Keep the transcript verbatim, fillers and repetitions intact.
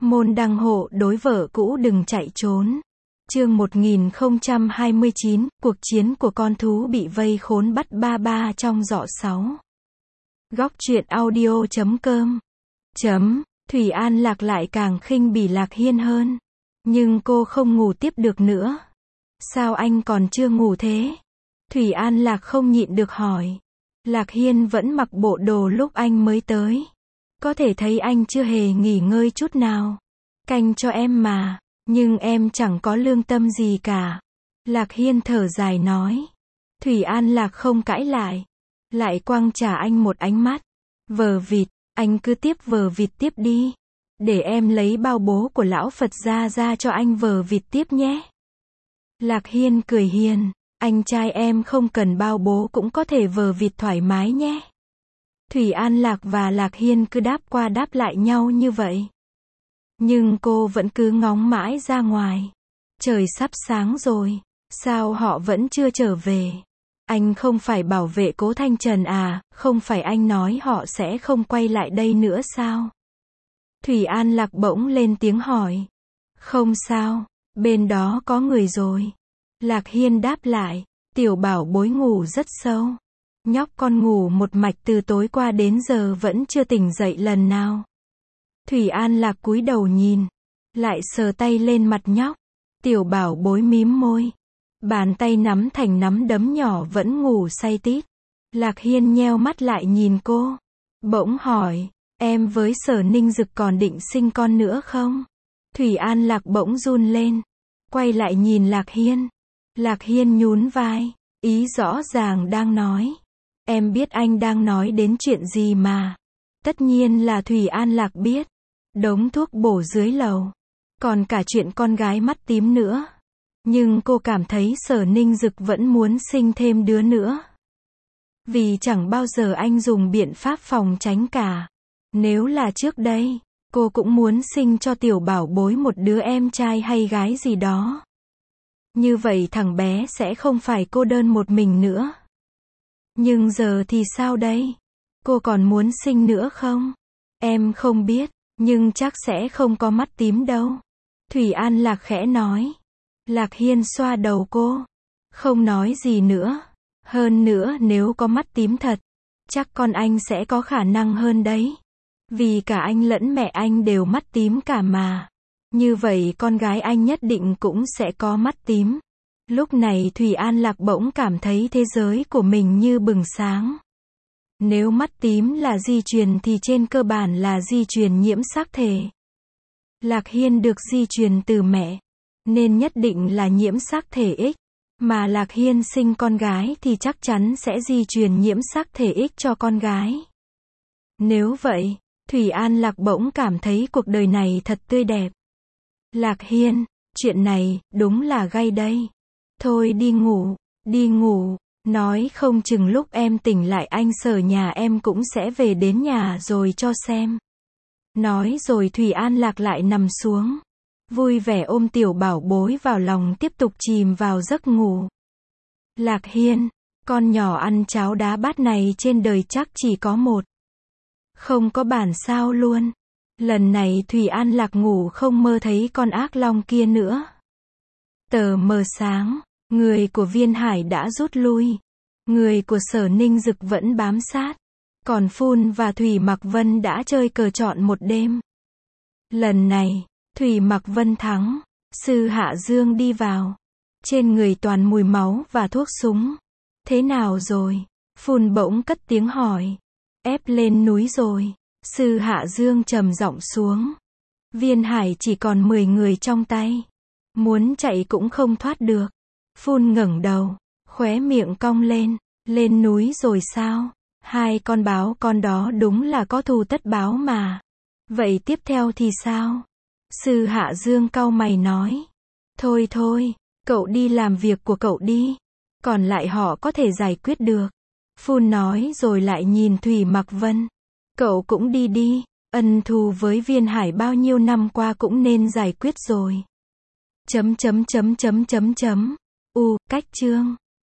Môn đăng hộ đối vợ cũ đừng chạy trốn. Chương một nghìn không trăm hai mươi chín, cuộc chiến của con thú bị vây khốn bắt ba ba trong giỏ sáu. Góc truyện audio chấm com. Chấm, Thủy An Lạc lại càng khinh bỉ Lạc Hiên hơn. Nhưng cô không ngủ tiếp được nữa. Sao anh còn chưa ngủ thế? Thủy An Lạc không nhịn được hỏi. Lạc Hiên vẫn mặc bộ đồ lúc anh mới tới. Có thể thấy anh chưa hề nghỉ ngơi chút nào. Canh cho em mà, nhưng em chẳng có lương tâm gì cả. Lạc Hiên thở dài nói. Thủy An Lạc không cãi lại. Lại quăng trả anh một ánh mắt. Vờ vịt, anh cứ tiếp vờ vịt tiếp đi. Để em lấy bao bố của lão Phật ra ra cho anh vờ vịt tiếp nhé. Lạc Hiên cười hiền. Anh trai em không cần bao bố cũng có thể vờ vịt thoải mái nhé. Thủy An Lạc và Lạc Hiên cứ đáp qua đáp lại nhau như vậy. Nhưng cô vẫn cứ ngóng mãi ra ngoài. Trời sắp sáng rồi. Sao họ vẫn chưa trở về? Anh không phải bảo vệ Cố Thanh Trần à? Không phải anh nói họ sẽ không quay lại đây nữa sao? Thủy An Lạc bỗng lên tiếng hỏi. Không sao, bên đó có người rồi. Lạc Hiên đáp lại. Tiểu bảo bối ngủ rất sâu. Nhóc con ngủ một mạch từ tối qua đến giờ vẫn chưa tỉnh dậy lần nào. Thủy An Lạc cúi đầu nhìn. Lại sờ tay lên mặt nhóc. Tiểu bảo bối mím môi. Bàn tay nắm thành nắm đấm nhỏ vẫn ngủ say tít. Lạc Hiên nheo mắt lại nhìn cô. Bỗng hỏi. Em với Sở Ninh Dực còn định sinh con nữa không? Thủy An Lạc bỗng run lên. Quay lại nhìn Lạc Hiên. Lạc Hiên nhún vai. Ý rõ ràng đang nói. Em biết anh đang nói đến chuyện gì mà. Tất nhiên là Thủy An Lạc biết. Đống thuốc bổ dưới lầu. Còn cả chuyện con gái mắt tím nữa. Nhưng cô cảm thấy Sở Ninh Dực vẫn muốn sinh thêm đứa nữa. Vì chẳng bao giờ anh dùng biện pháp phòng tránh cả. Nếu là trước đây, cô cũng muốn sinh cho tiểu bảo bối một đứa em trai hay gái gì đó. Như vậy thằng bé sẽ không phải cô đơn một mình nữa. Nhưng giờ thì sao đây? Cô còn muốn sinh nữa không? Em không biết, nhưng chắc sẽ không có mắt tím đâu. Thủy An Lạc khẽ nói. Lạc Hiên xoa đầu cô. Không nói gì nữa. Hơn nữa nếu có mắt tím thật, chắc con anh sẽ có khả năng hơn đấy. Vì cả anh lẫn mẹ anh đều mắt tím cả mà. Như vậy con gái anh nhất định cũng sẽ có mắt tím. Lúc này Thủy An Lạc bỗng cảm thấy thế giới của mình như bừng sáng. Nếu mắt tím là di truyền thì trên cơ bản là di truyền nhiễm sắc thể. Lạc Hiên được di truyền từ mẹ, nên nhất định là nhiễm sắc thể X. Mà Lạc Hiên sinh con gái thì chắc chắn sẽ di truyền nhiễm sắc thể X cho con gái. Nếu vậy, Thủy An Lạc bỗng cảm thấy cuộc đời này thật tươi đẹp. Lạc Hiên, chuyện này, đúng là gay đây. Thôi đi ngủ, đi ngủ, nói không chừng lúc em tỉnh lại anh Sở nhà em cũng sẽ về đến nhà rồi cho xem. Nói rồi Thủy An Lạc lại nằm xuống. Vui vẻ ôm tiểu bảo bối vào lòng tiếp tục chìm vào giấc ngủ. Lạc Hiên, con nhỏ ăn cháo đá bát này trên đời chắc chỉ có một. Không có bản sao luôn. Lần này Thủy An Lạc ngủ không mơ thấy con ác long kia nữa. Tờ mờ sáng, người của Viên Hải đã rút lui. Người của Sở Ninh Dực vẫn bám sát. Còn Phun và Thủy Mặc Vân đã chơi cờ trọn một đêm. Lần này, Thủy Mặc Vân thắng. Sư Hạ Dương đi vào. Trên người toàn mùi máu và thuốc súng. Thế nào rồi? Phun bỗng cất tiếng hỏi. Ép lên núi rồi. Sư Hạ Dương trầm giọng xuống. Viên Hải chỉ còn mười người trong tay. Muốn chạy cũng không thoát được. Phun ngẩng đầu. Khóe miệng cong lên. Lên núi rồi sao? Hai con báo con đó đúng là có thù tất báo mà. Vậy tiếp theo thì sao? Sư Hạ Dương cau mày nói. Thôi thôi, cậu đi làm việc của cậu đi. Còn lại họ có thể giải quyết được. Phun nói rồi lại nhìn Thủy Mặc Vân. Cậu cũng đi đi, ân thù với Viên Hải bao nhiêu năm qua cũng nên giải quyết rồi. Chấm chấm chấm chấm chấm chấm. U, cách chương.